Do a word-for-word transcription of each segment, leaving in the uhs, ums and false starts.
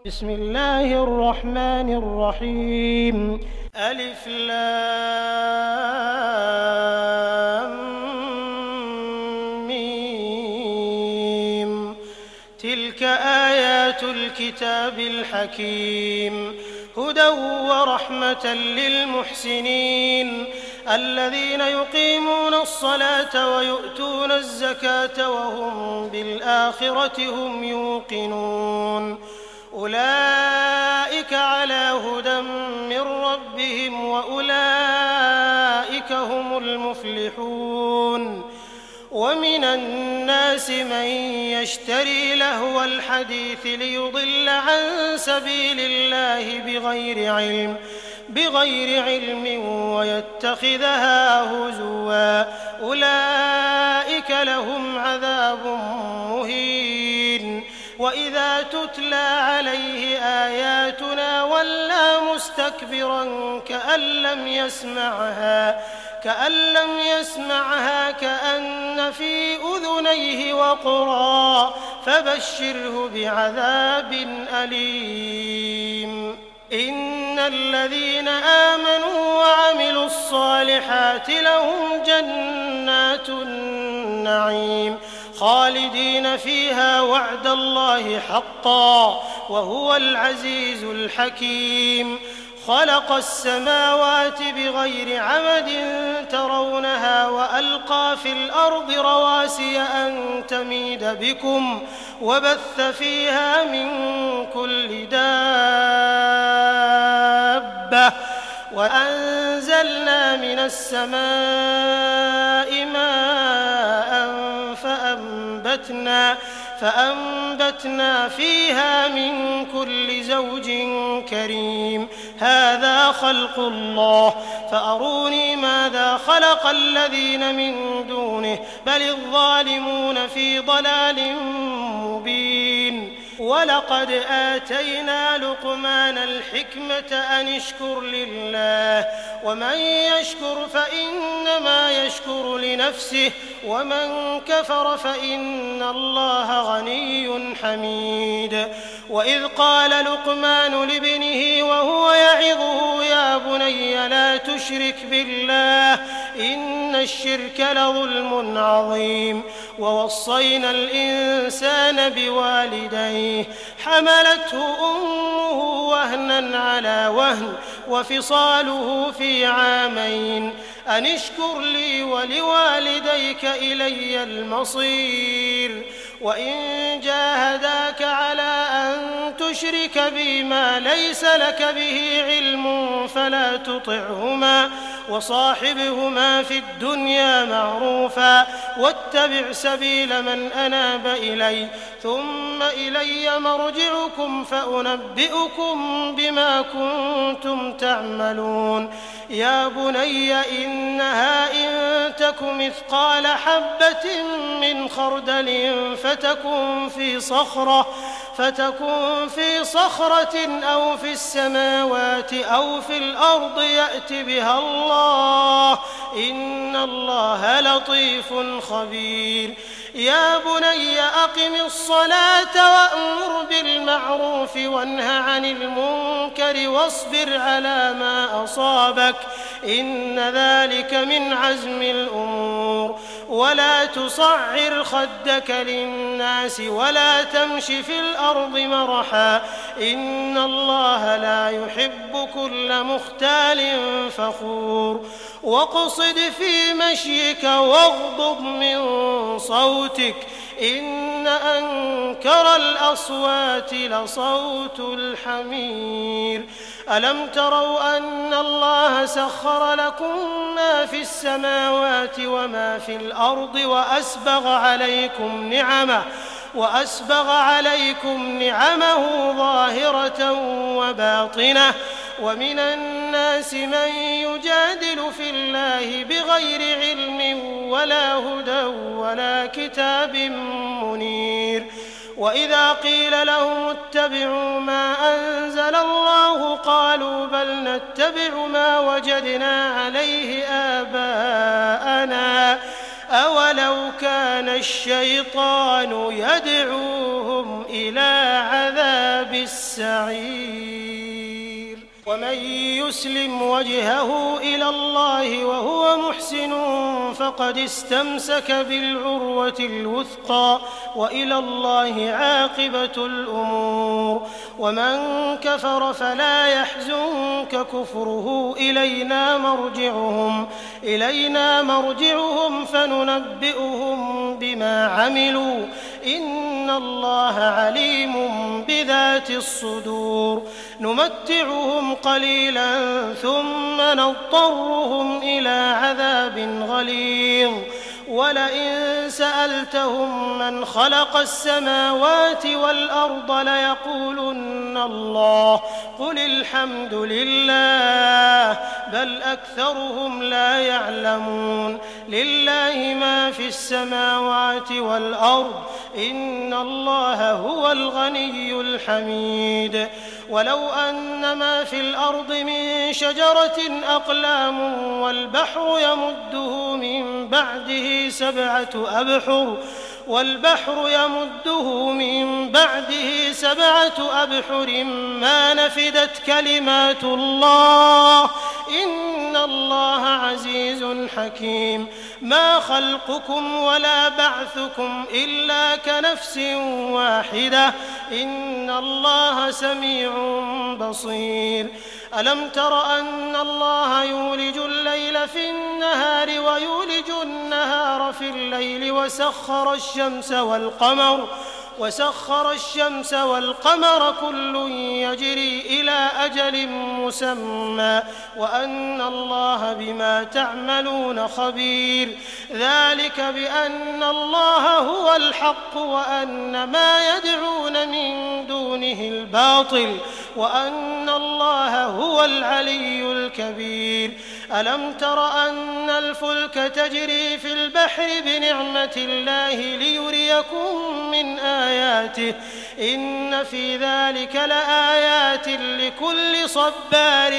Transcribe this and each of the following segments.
بسم الله الرحمن الرحيم ألف لام ميم تلك آيات الكتاب الحكيم هدى ورحمة للمحسنين الذين يقيمون الصلاة ويؤتون الزكاة وهم بالآخرة هم يوقنون أولئك على هدى من ربهم وأولئك هم المفلحون ومن الناس من يشتري لهو الحديث ليضل عن سبيل الله بغير علم بغير علم ويتخذها هزوا أولئك لهم عذاب مهين وإذا تتلى عليه آياتنا ولى مستكبرا كأن لم يسمعها كأن لم يسمعها كأن في أذنيه وقرا فبشره بعذاب أليم إن الذين آمنوا وعملوا الصالحات لهم جنات النعيم خالدين فيها وعد الله حقا وهو العزيز الحكيم خلق السماوات بغير عمد ترونها وألقى في الأرض رواسي أن تميد بكم وبث فيها من كل دابة وأنزلنا من السماء ماء فأنبتنا فأنبتنا فيها من كل زوج كريم هذا خلق الله فأروني ماذا خلق الذين من دونه بل الظالمون في ضلال مبين ولقد آتينا لقمان الحكمة أن اشكر لله ومن يشكر فإنما يشكر لنفسه ومن كفر فإن الله غني حميد وإذ قال لقمان لابنه وهو يعظه يا بني لا تشرك بالله إن الشرك لظلم عظيم ووصينا الإنسان بوالديه حملته أمه وهنا على وهن وفصاله في عامين أن اشكر لي ولوالديك إلي المصير وإن جاهداك على أن تشرك بي ما ليس لك به علم فلا تطعهما وصاحبهما في الدنيا معروفا واتبع سبيل من أناب إلي ثم إلي مرجعكم فأنبئكم بما كنتم تعملون يا بني إنها إن تك مثقال حبة من خردل فتكن في صخرة فتكن في صخرة أو في السماوات أو في الأرض يأت بها الله إن الله لطيف خبير يا بني أقم الصلاة وأمر بالمعروف وانه عن المنكر واصبر على ما أصابك إن ذلك من عزم الأمور ولا تصعر خدك للناس ولا تمش في الأرض مرحا إن الله لا يحب كل مختال فخور واقصد في مشيك واغضض من صوتك إن أنكر الأصوات لصوت الحمير ألم تروا أن الله سخر لكم ما في السماوات وما في الأرض وأسبغ عليكم نعمه وأسبغ عليكم نعمه ظاهرة وباطنة ومن الناس من يجادل في الله بغير علم ولا هدى ولا كتاب منير وإذا قيل لهم اتبعوا ما أنزل الله قالوا بل نتبع ما وجدنا عليه آباءنا أولو كان الشيطان يدعوهم إلى عذاب السعير. ومن يسلم وجهه إلى الله وهو محسن فقد استمسك بالعروة الوثقى وإلى الله عاقبة الأمور. ومن كفر فلا يحزنك كفره إلينا مرجعهم إلينا مرجعهم فننبئهم بما عملوا إن الله عليم بذات الصدور. نمتعهم قليلا ثم نضطرهم إلى عذاب غليظ. ولئن سألتهم من خلق السماوات والأرض ليقولن الله قل الحمد لله بل أكثرهم لا يعلمون. لله ما في السماوات والأرض إن الله هو الغني الحميد. ولو أن ما في الأرض من شجرة أقلام والبحر يمده من بعده سبعة أبحر والبحر يمده من بعده سبعة أبحر ما نفدت كلمات الله إن الله عزيز حكيم. ما خلقكم ولا بعثكم إلا كنفس واحدة إن الله سميع بصير. ألم تر أن الله يولج الليل في النهار ويولج النهار في الليل وسخر الشمس والقمر وسخر الشمس والقمر كل يجري إلى أجل مسمى وأن الله بما تعملون خبير. ذلك بأن الله هو الحق وأن ما يدعون من دونه الباطل وأن الله هو العلي الكبير. ألم تر أن الفلك تجري في البحر بنعمة الله ليريكم من آياته إن في ذلك لآيات لكل صبار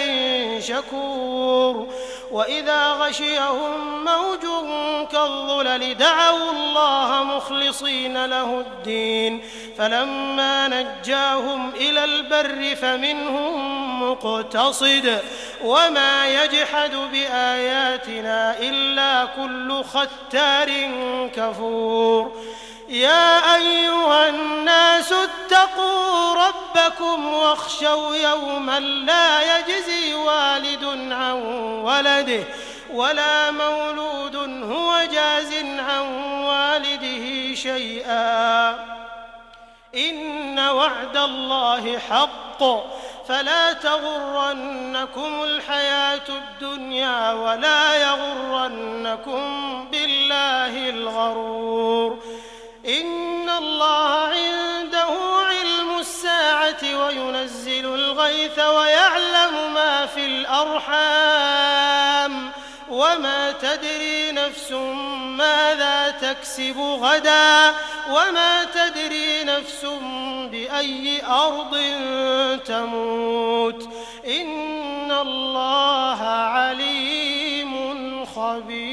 شكور. وإذا غشيهم موج كالظلل دعوا الله مخلصين له الدين فلما نجاهم إلى البر فمنهم مقتصد وما يجحد بآياتنا إلا كل ختار كفور. يا أيها الناس اتقوا ربكم واخشوا يوما لا يجزي والد عن ولده ولا مولود هو جاز عن والده شيئا إن وعد الله حق فلا تغرنكم الحياة الدنيا ولا يغرنكم بالله الغرور. إن الله عنده علم الساعة وينزل الغيث ويعلم ما في الأرحام وما تدري نفس ماذا تكسب غدا وما تدري نفس بأي أرض تموت إن الله عليم خبير.